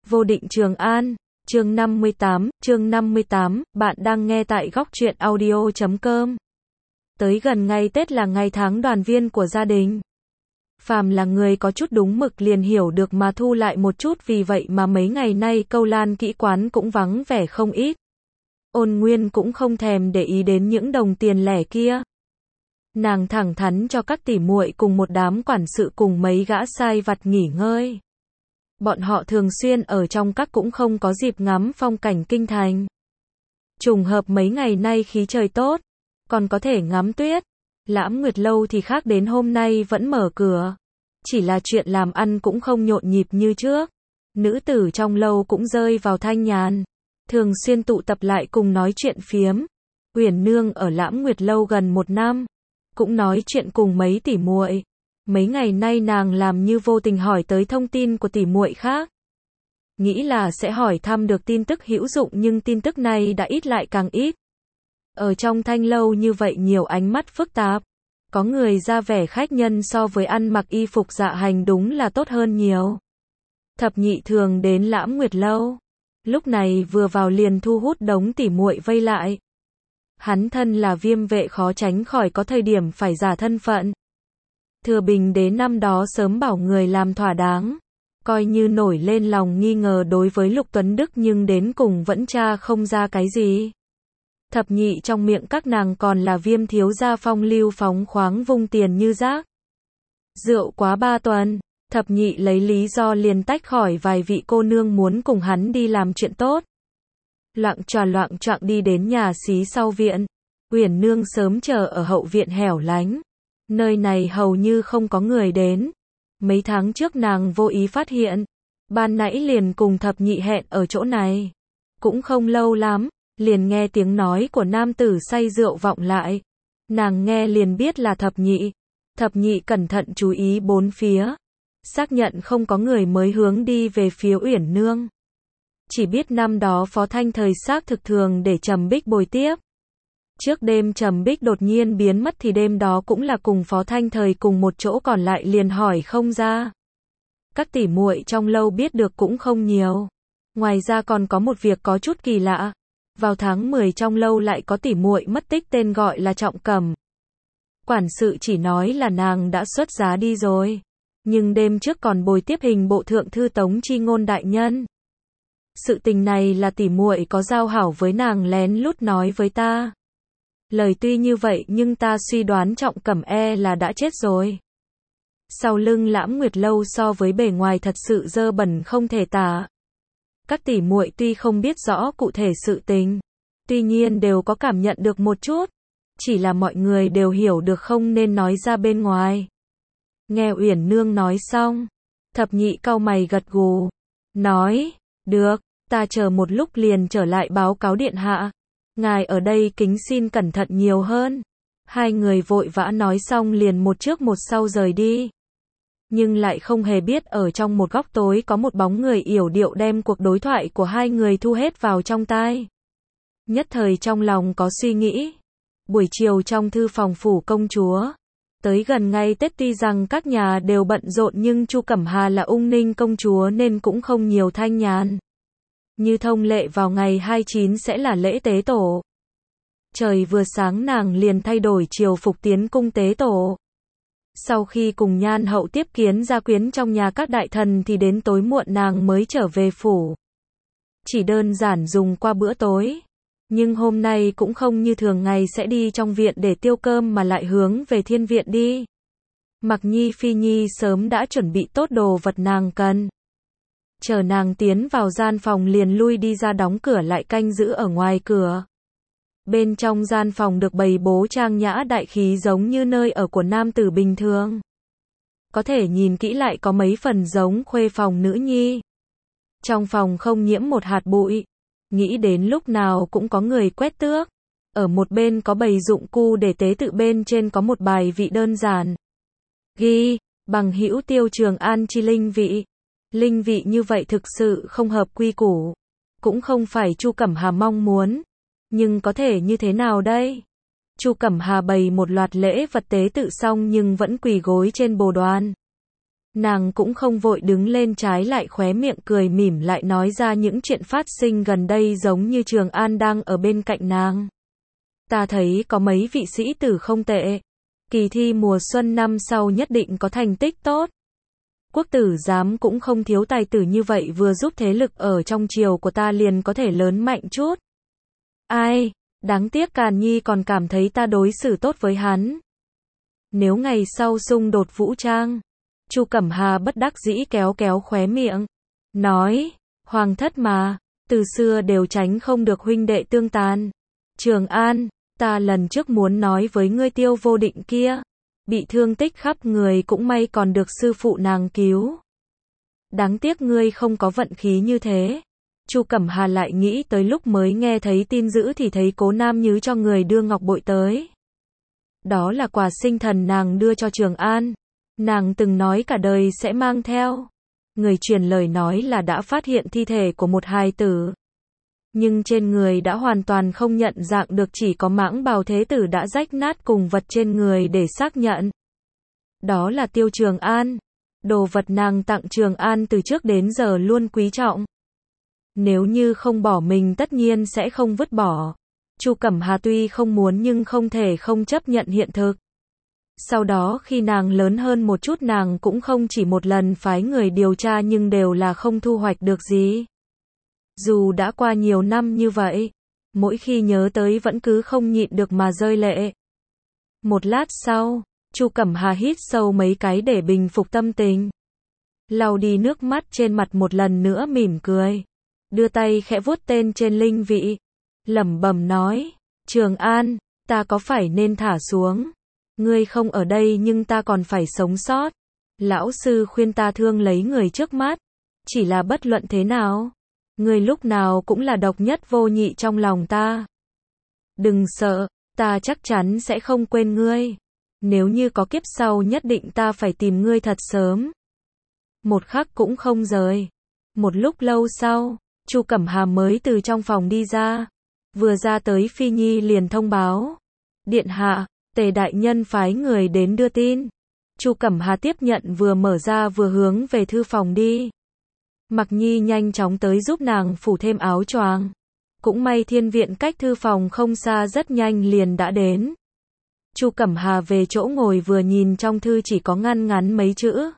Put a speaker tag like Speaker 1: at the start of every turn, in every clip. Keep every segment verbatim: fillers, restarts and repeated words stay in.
Speaker 1: Vô định Trường An, chương năm mươi tám, chương năm mươi tám, bạn đang nghe tại góc truyện audio chấm com. Tới gần ngày Tết là ngày tháng đoàn viên của gia đình. Phàm là người có chút đúng mực liền hiểu được mà thu lại một chút, vì vậy mà mấy ngày nay Câu Lan kỹ quán cũng vắng vẻ không ít. Ôn Nguyên cũng không thèm để ý đến những đồng tiền lẻ kia. Nàng thẳng thắn cho các tỉ muội cùng một đám quản sự cùng mấy gã sai vặt nghỉ ngơi. Bọn họ thường xuyên ở trong các cũng không có dịp ngắm phong cảnh kinh thành. Trùng hợp mấy ngày nay khí trời tốt, còn có thể ngắm tuyết. Lãm Nguyệt Lâu thì khác, đến hôm nay vẫn mở cửa. Chỉ là chuyện làm ăn cũng không nhộn nhịp như trước. Nữ tử trong lâu cũng rơi vào thanh nhàn, thường xuyên tụ tập lại cùng nói chuyện phiếm. Uyển Nương ở Lãm Nguyệt Lâu gần một năm, cũng nói chuyện cùng mấy tỉ muội. Mấy ngày nay nàng làm như vô tình hỏi tới thông tin của tỉ muội khác. Nghĩ là sẽ hỏi thăm được tin tức hữu dụng, nhưng tin tức này đã ít lại càng ít. Ở trong thanh lâu như vậy nhiều ánh mắt phức tạp. Có người ra vẻ khách nhân so với ăn mặc y phục dạ hành đúng là tốt hơn nhiều. Thập Nhị thường đến Lãm Nguyệt Lâu. Lúc này vừa vào liền thu hút đống tỉ muội vây lại. Hắn thân là Viêm vệ khó tránh khỏi có thời điểm phải giả thân phận. Thừa Bình Đế năm đó sớm bảo người làm thỏa đáng, coi như nổi lên lòng nghi ngờ đối với Lục Tuấn Đức, nhưng đến cùng vẫn tra không ra cái gì. Thập Nhị trong miệng các nàng còn là Viêm thiếu gia phong lưu phóng khoáng vung tiền như rác. Rượu quá ba tuần, Thập Nhị lấy lý do liền tách khỏi vài vị cô nương muốn cùng hắn đi làm chuyện tốt. Loạng choạng loạng choạng đi đến nhà xí sau viện. Uyển Nương sớm chờ ở hậu viện hẻo lánh. Nơi này hầu như không có người đến. Mấy tháng trước nàng vô ý phát hiện, ban nãy liền cùng Thập Nhị hẹn ở chỗ này. Cũng không lâu lắm, liền nghe tiếng nói của nam tử say rượu vọng lại. Nàng nghe liền biết là Thập Nhị. Thập Nhị cẩn thận chú ý bốn phía, xác nhận không có người mới hướng đi về phía Uyển Nương. Chỉ biết năm đó Phó Thanh Thời xác thực thường để Trầm Bích bồi tiếp. Trước đêm Trầm Bích đột nhiên biến mất thì đêm đó cũng là cùng Phó Thanh Thời cùng một chỗ, còn lại liền hỏi không ra. Các tỉ muội trong lâu biết được cũng không nhiều. Ngoài ra còn có một việc có chút kỳ lạ. Vào tháng mười trong lâu lại có tỉ muội mất tích tên gọi là Trọng Cẩm. Quản sự chỉ nói là nàng đã xuất giá đi rồi. Nhưng đêm trước còn bồi tiếp hình bộ thượng thư Tống Chi Ngôn đại nhân. Sự tình này là tỉ muội có giao hảo với nàng lén lút nói với ta. Lời tuy như vậy nhưng ta suy đoán Trọng Cẩm e là đã chết rồi. Sau lưng Lãm Nguyệt Lâu so với bề ngoài thật sự dơ bẩn không thể tả. Các tỉ muội tuy không biết rõ cụ thể sự tình, tuy nhiên đều có cảm nhận được một chút. Chỉ là mọi người đều hiểu được không nên nói ra bên ngoài. Nghe Uyển Nương nói xong, Thập Nhị cau mày gật gù, nói, được, ta chờ một lúc liền trở lại báo cáo điện hạ. Ngài ở đây kính xin cẩn thận nhiều hơn. Hai người vội vã nói xong liền một trước một sau rời đi. Nhưng lại không hề biết ở trong một góc tối có một bóng người yểu điệu đem cuộc đối thoại của hai người thu hết vào trong tai. Nhất thời trong lòng có suy nghĩ. Buổi chiều trong thư phòng phủ công chúa. Tới gần ngày Tết tuy rằng các nhà đều bận rộn nhưng Chu Cẩm Hà là ung ninh công chúa nên cũng không nhiều thanh nhàn. Như thông lệ vào ngày hai mươi chín sẽ là lễ tế tổ. Trời vừa sáng nàng liền thay đổi triều phục tiến cung tế tổ. Sau khi cùng Nhan hậu tiếp kiến gia quyến trong nhà các đại thần thì đến tối muộn nàng mới trở về phủ. Chỉ đơn giản dùng qua bữa tối. Nhưng hôm nay cũng không như thường ngày sẽ đi trong viện để tiêu cơm mà lại hướng về thiên viện đi. Mặc Nhi Phi Nhi sớm đã chuẩn bị tốt đồ vật nàng cần. Chờ nàng tiến vào gian phòng liền lui đi ra đóng cửa lại canh giữ ở ngoài cửa. Bên trong gian phòng được bày bố trang nhã đại khí giống như nơi ở của nam tử bình thường. Có thể nhìn kỹ lại có mấy phần giống khuê phòng nữ nhi. Trong phòng không nhiễm một hạt bụi. Nghĩ đến lúc nào cũng có người quét tước. Ở một bên có bày dụng cụ để tế tự, bên trên có một bài vị đơn giản. Ghi, bằng hữu Tiêu Trường An chi linh vị. Linh vị như vậy thực sự không hợp quy củ. Cũng không phải Chu Cẩm Hà mong muốn. Nhưng có thể như thế nào đây? Chu Cẩm Hà bày một loạt lễ vật tế tự xong nhưng vẫn quỳ gối trên bồ đoàn. Nàng cũng không vội đứng lên, trái lại khóe miệng cười mỉm lại nói ra những chuyện phát sinh gần đây giống như Trường An đang ở bên cạnh nàng. Ta thấy có mấy vị sĩ tử không tệ. Kỳ thi mùa xuân năm sau nhất định có thành tích tốt. Quốc tử giám cũng không thiếu tài tử như vậy, vừa giúp thế lực ở trong triều của ta liền có thể lớn mạnh chút. Ai, đáng tiếc Càn Nhi còn cảm thấy ta đối xử tốt với hắn. Nếu ngày sau xung đột vũ trang, Chu Cẩm Hà bất đắc dĩ kéo kéo khóe miệng, nói, hoàng thất mà, từ xưa đều tránh không được huynh đệ tương tàn. Trường An, ta lần trước muốn nói với ngươi Tiêu Vô Định kia, bị thương tích khắp người cũng may còn được sư phụ nàng cứu. Đáng tiếc ngươi không có vận khí như thế. Chu Cẩm Hà lại nghĩ tới lúc mới nghe thấy tin dữ thì thấy Cố Nam Nhứ cho người đưa ngọc bội tới. Đó là quà sinh thần nàng đưa cho Trường An. Nàng từng nói cả đời sẽ mang theo. Người truyền lời nói là đã phát hiện thi thể của một hài tử. Nhưng trên người đã hoàn toàn không nhận dạng được, chỉ có mãng bào thế tử đã rách nát cùng vật trên người để xác nhận. Đó là Tiêu Trường An. Đồ vật nàng tặng Trường An từ trước đến giờ luôn quý trọng. Nếu như không bỏ mình tất nhiên sẽ không vứt bỏ. Chu Cẩm Hà tuy không muốn nhưng không thể không chấp nhận hiện thực. Sau đó khi nàng lớn hơn một chút nàng cũng không chỉ một lần phái người điều tra nhưng đều là không thu hoạch được gì. Dù đã qua nhiều năm như vậy, mỗi khi nhớ tới vẫn cứ không nhịn được mà rơi lệ. Một lát sau, Chu Cẩm Hà hít sâu mấy cái để bình phục tâm tình. Lau đi nước mắt trên mặt một lần nữa mỉm cười. Đưa tay khẽ vuốt tên trên linh vị. Lẩm bẩm nói, Trường An, ta có phải nên thả xuống? Ngươi không ở đây nhưng ta còn phải sống sót. Lão sư khuyên ta thương lấy người trước mắt. Chỉ là bất luận thế nào, ngươi lúc nào cũng là độc nhất vô nhị trong lòng ta. Đừng sợ, ta chắc chắn sẽ không quên ngươi. Nếu như có kiếp sau nhất định ta phải tìm ngươi thật sớm. Một khắc cũng không rời. Một lúc lâu sau, Chu Cẩm Hà mới từ trong phòng đi ra. Vừa ra tới Phi Nhi liền thông báo. Điện hạ, Tề đại nhân phái người đến đưa tin. Chu Cẩm Hà tiếp nhận vừa mở ra vừa hướng về thư phòng đi. Mặc Nhi nhanh chóng tới giúp nàng phủ thêm áo choàng. Cũng may thiên viện cách thư phòng không xa, rất nhanh liền đã đến. Chu Cẩm Hà về chỗ ngồi vừa nhìn trong thư chỉ có ngăn ngắn mấy chữ.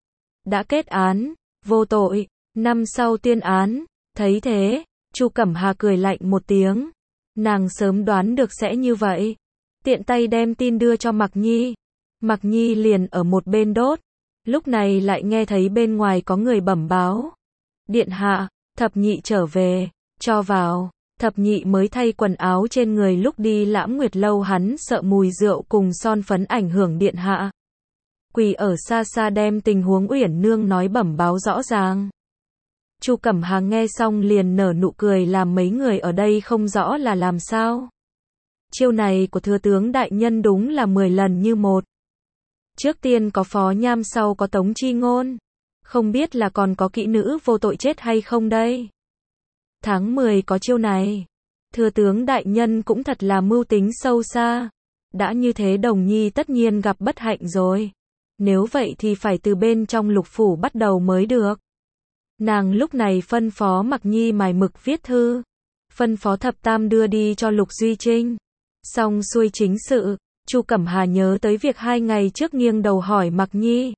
Speaker 1: Đã kết án, vô tội, năm sau tuyên án. Thấy thế, Chu Cẩm Hà cười lạnh một tiếng. Nàng sớm đoán được sẽ như vậy. Tiện tay đem tin đưa cho Mặc Nhi. Mặc Nhi liền ở một bên đốt. Lúc này lại nghe thấy bên ngoài có người bẩm báo. Điện hạ, Thập Nhị trở về, cho vào. Thập Nhị mới thay quần áo trên người lúc đi Lãm Nguyệt lâu, hắn sợ mùi rượu cùng son phấn ảnh hưởng điện hạ. Quỳ ở xa xa đem tình huống Uyển Nương nói bẩm báo rõ ràng. Chu Cẩm Hà nghe xong liền nở nụ cười, làm mấy người ở đây không rõ là làm sao. Chiêu này của thừa tướng đại nhân đúng là mười lần như một. Trước tiên có Phó Nham, sau có Tống Chi Ngôn. Không biết là còn có kỹ nữ vô tội chết hay không đây. Tháng mười có chiêu này. Thừa tướng đại nhân cũng thật là mưu tính sâu xa. Đã như thế Đồng Nhi tất nhiên gặp bất hạnh rồi. Nếu vậy thì phải từ bên trong Lục phủ bắt đầu mới được. Nàng lúc này phân phó Mặc Nhi mài mực viết thư. Phân phó Thập Tam đưa đi cho Lục Duy Trinh. Xong xuôi chính sự, Chu Cẩm Hà nhớ tới việc hai ngày trước nghiêng đầu hỏi Mặc Nhi.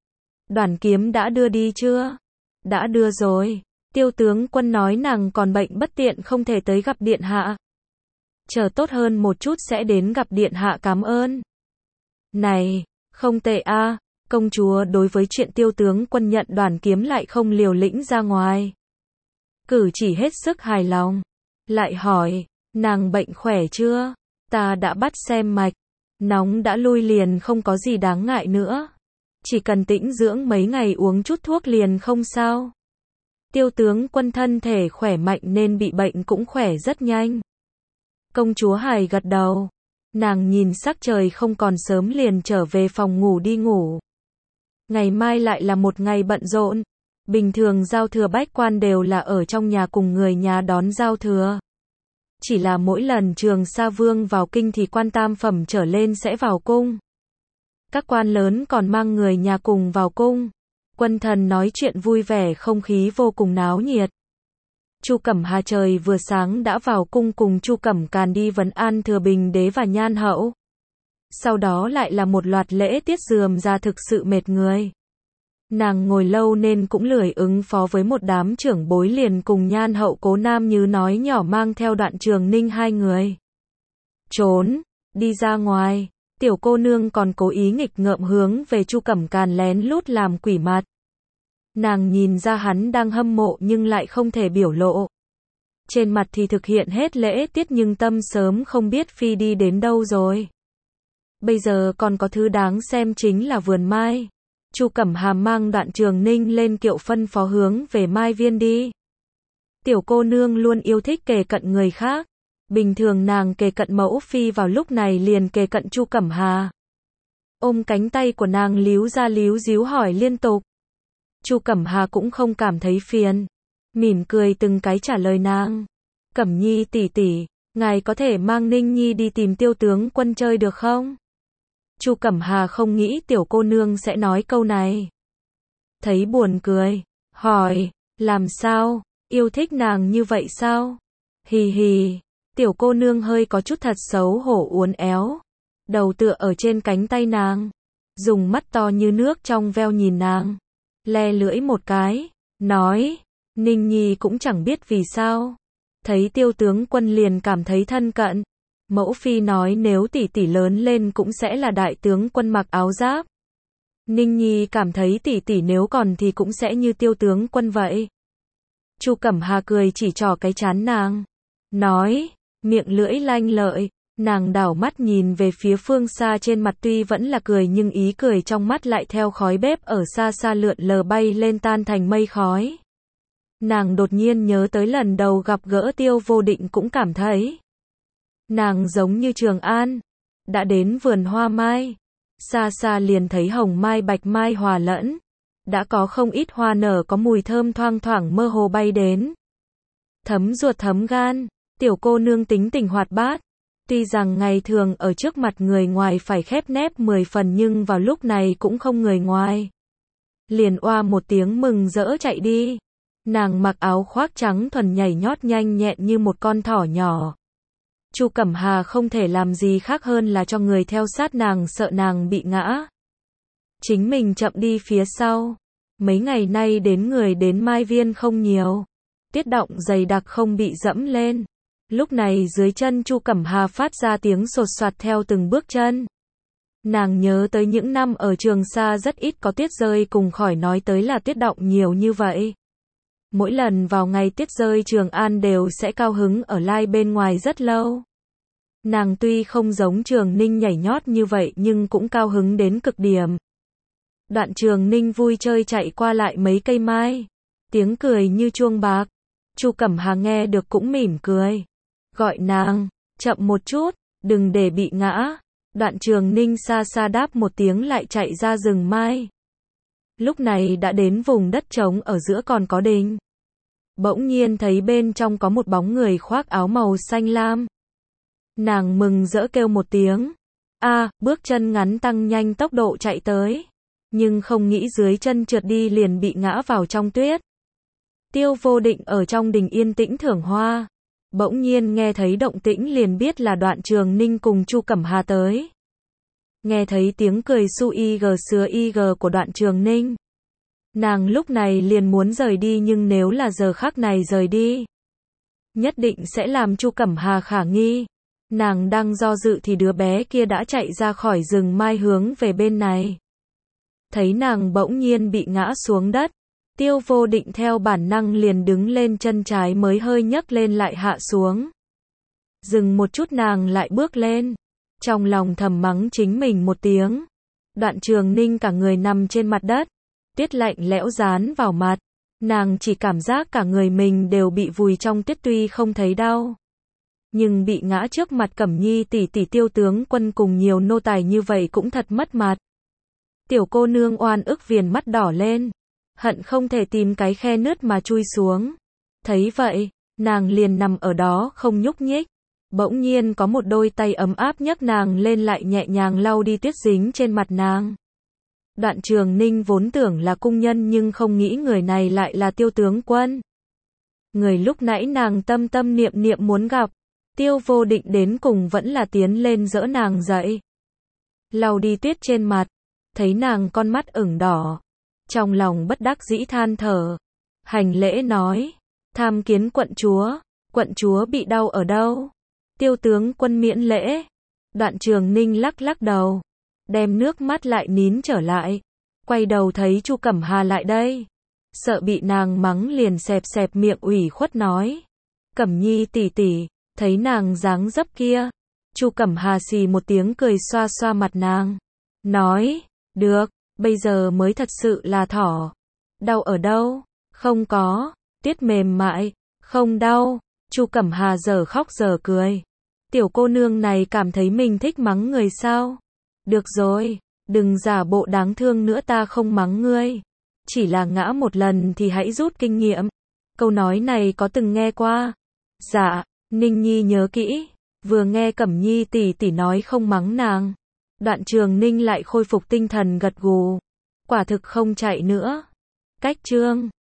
Speaker 1: Đoàn kiếm đã đưa đi chưa? Đã đưa rồi. Tiêu tướng quân nói nàng còn bệnh bất tiện không thể tới gặp điện hạ. Chờ tốt hơn một chút sẽ đến gặp điện hạ cảm ơn. Này, không tệ a, công chúa đối với chuyện tiêu tướng quân nhận đoàn kiếm lại không liều lĩnh ra ngoài. Cử chỉ hết sức hài lòng. Lại hỏi, nàng bệnh khỏe chưa? Ta đã bắt xem mạch. Nóng đã lui liền không có gì đáng ngại nữa. Chỉ cần tĩnh dưỡng mấy ngày uống chút thuốc liền không sao. Tiêu tướng quân thân thể khỏe mạnh nên bị bệnh cũng khỏe rất nhanh. Công chúa hài gật đầu. Nàng nhìn sắc trời không còn sớm liền trở về phòng ngủ đi ngủ. Ngày mai lại là một ngày bận rộn. Bình thường giao thừa bách quan đều là ở trong nhà cùng người nhà đón giao thừa. Chỉ là mỗi lần Trường Sa Vương vào kinh thì quan tam phẩm trở lên sẽ vào cung. Các quan lớn còn mang người nhà cùng vào cung. Quân thần nói chuyện vui vẻ, không khí vô cùng náo nhiệt. Chu Cẩm Hà trời vừa sáng đã vào cung cùng Chu Cẩm Càn đi vấn an Thừa Bình Đế và Nhan Hậu. Sau đó lại là một loạt lễ tiết rườm rà thực sự mệt người. Nàng ngồi lâu nên cũng lười ứng phó với một đám trưởng bối, liền cùng Nhan Hậu Cố Nam Như nói nhỏ mang theo Đoạn Trường Ninh hai người. Trốn, đi ra ngoài. Tiểu cô nương còn cố ý nghịch ngợm hướng về Chu Cẩm Càn lén lút làm quỷ mặt. Nàng nhìn ra hắn đang hâm mộ nhưng lại không thể biểu lộ. Trên mặt thì thực hiện hết lễ tiết nhưng tâm sớm không biết phi đi đến đâu rồi. Bây giờ còn có thứ đáng xem chính là vườn mai. Chu Cẩm Hà mang Đoạn Trường Ninh lên kiệu phân phó hướng về Mai Viên đi. Tiểu cô nương luôn yêu thích kề cận người khác. Bình thường nàng kề cận mẫu phi, vào lúc này liền kề cận Chu Cẩm Hà. Ôm cánh tay của nàng líu ra líu díu hỏi liên tục. Chu Cẩm Hà cũng không cảm thấy phiền, mỉm cười từng cái trả lời nàng. Cẩm Nhi tỷ tỷ, ngài có thể mang Ninh Nhi đi tìm Tiêu tướng quân chơi được không? Chu Cẩm Hà không nghĩ tiểu cô nương sẽ nói câu này. Thấy buồn cười, hỏi, làm sao, yêu thích nàng như vậy sao? Hì hì, tiểu cô nương hơi có chút thật xấu hổ uốn éo, đầu tựa ở trên cánh tay nàng, dùng mắt to như nước trong veo nhìn nàng, le lưỡi một cái, nói, Ninh Nhi cũng chẳng biết vì sao, thấy Tiêu tướng quân liền cảm thấy thân cận. Mẫu phi nói nếu tỷ tỷ lớn lên cũng sẽ là đại tướng quân mặc áo giáp. Ninh Nhi cảm thấy tỷ tỷ nếu còn thì cũng sẽ như Tiêu tướng quân vậy. Chu Cẩm Hà cười chỉ trỏ cái trán nàng, nói, miệng lưỡi lanh lợi. Nàng đảo mắt nhìn về phía phương xa, trên mặt tuy vẫn là cười nhưng ý cười trong mắt lại theo khói bếp ở xa xa lượn lờ bay lên tan thành mây khói. Nàng đột nhiên nhớ tới lần đầu gặp gỡ Tiêu Vô Định cũng cảm thấy nàng giống như Trường An. Đã đến vườn hoa mai, xa xa liền thấy hồng mai bạch mai hòa lẫn. Đã có không ít hoa nở có mùi thơm thoang thoảng mơ hồ bay đến. Thấm ruột thấm gan, tiểu cô nương tính tình hoạt bát. Tuy rằng ngày thường ở trước mặt người ngoài phải khép nép mười phần nhưng vào lúc này cũng không người ngoài. Liền oa một tiếng mừng rỡ chạy đi. Nàng mặc áo khoác trắng thuần nhảy nhót nhanh nhẹn như một con thỏ nhỏ. Chu Cẩm Hà không thể làm gì khác hơn là cho người theo sát nàng, sợ nàng bị ngã. Chính mình chậm đi phía sau. Mấy ngày nay đến người đến Mai Viên không nhiều. Tuyết động dày đặc không bị dẫm lên. Lúc này dưới chân Chu Cẩm Hà phát ra tiếng sột soạt theo từng bước chân. Nàng nhớ tới những năm ở Trường Sa rất ít có tuyết rơi, cùng khỏi nói tới là tuyết động nhiều như vậy. Mỗi lần vào ngày tuyết rơi Trường An đều sẽ cao hứng ở lai bên ngoài rất lâu. Nàng tuy không giống Trường Ninh nhảy nhót như vậy nhưng cũng cao hứng đến cực điểm. Đoạn Trường Ninh vui chơi chạy qua lại mấy cây mai. Tiếng cười như chuông bạc. Chu Cẩm Hà nghe được cũng mỉm cười. Gọi nàng, chậm một chút, đừng để bị ngã. Đoạn Trường Ninh xa xa đáp một tiếng lại chạy ra rừng mai. Lúc này đã đến vùng đất trống ở giữa còn có đình. Bỗng nhiên thấy bên trong có một bóng người khoác áo màu xanh lam. Nàng mừng rỡ kêu một tiếng. A, à, bước chân ngắn tăng nhanh tốc độ chạy tới. Nhưng không nghĩ dưới chân trượt đi liền bị ngã vào trong tuyết. Tiêu Vô Định ở trong đình yên tĩnh thưởng hoa. Bỗng nhiên nghe thấy động tĩnh liền biết là Đoạn Trường Ninh cùng Chu Cẩm Hà tới. Nghe thấy tiếng cười su y gờ sứa y gờ của Đoạn Trường Ninh. Nàng lúc này liền muốn rời đi nhưng nếu là giờ khắc này rời đi, nhất định sẽ làm Chu Cẩm Hà khả nghi. Nàng đang do dự thì đứa bé kia đã chạy ra khỏi rừng mai hướng về bên này. Thấy nàng bỗng nhiên bị ngã xuống đất. Tiêu Vô Định theo bản năng liền đứng lên, chân trái mới hơi nhấc lên lại hạ xuống. Dừng một chút nàng lại bước lên. Trong lòng thầm mắng chính mình một tiếng. Đoạn Trường Ninh cả người nằm trên mặt đất. Tuyết lạnh lẽo dán vào mặt. Nàng chỉ cảm giác cả người mình đều bị vùi trong tuyết, tuy không thấy đau. Nhưng bị ngã trước mặt Cẩm Nhi tỷ tỷ Tiêu tướng quân cùng nhiều nô tài như vậy cũng thật mất mặt. Tiểu cô nương oan ức viền mắt đỏ lên. Hận không thể tìm cái khe nứt mà chui xuống. Thấy vậy, nàng liền nằm ở đó không nhúc nhích. Bỗng nhiên có một đôi tay ấm áp nhấc nàng lên lại nhẹ nhàng lau đi tuyết dính trên mặt nàng. Đoạn Trường Ninh vốn tưởng là cung nhân nhưng không nghĩ người này lại là Tiêu tướng quân. Người lúc nãy nàng tâm tâm niệm niệm muốn gặp. Tiêu Vô Định đến cùng vẫn là tiến lên đỡ nàng dậy. Lau đi tuyết trên mặt, thấy nàng con mắt ửng đỏ. Trong lòng bất đắc dĩ than thở. Hành lễ nói, tham kiến quận chúa, quận chúa bị đau ở đâu? Tiêu tướng quân miễn lễ. Đoạn Trường Ninh lắc lắc đầu, đem nước mắt lại nín trở lại. Quay đầu thấy Chu Cẩm Hà lại đây. Sợ bị nàng mắng liền xẹp xẹp miệng ủy khuất nói. Cẩm Nhi tỷ tỷ, thấy nàng dáng dấp kia. Chu Cẩm Hà xì một tiếng cười xoa xoa mặt nàng. Nói, được, bây giờ mới thật sự là thỏ. Đau ở đâu? Không có, tuyết mềm mại, không đau. Chu Cẩm Hà giờ khóc giờ cười. Tiểu cô nương này cảm thấy mình thích mắng người sao? Được rồi, đừng giả bộ đáng thương nữa, ta không mắng ngươi. Chỉ là ngã một lần thì hãy rút kinh nghiệm. Câu nói này có từng nghe qua? Dạ, Ninh Nhi nhớ kỹ. Vừa nghe Cẩm Nhi tỷ tỷ nói không mắng nàng. Đoạn Trường Ninh lại khôi phục tinh thần gật gù. Quả thực không chạy nữa. Cách chương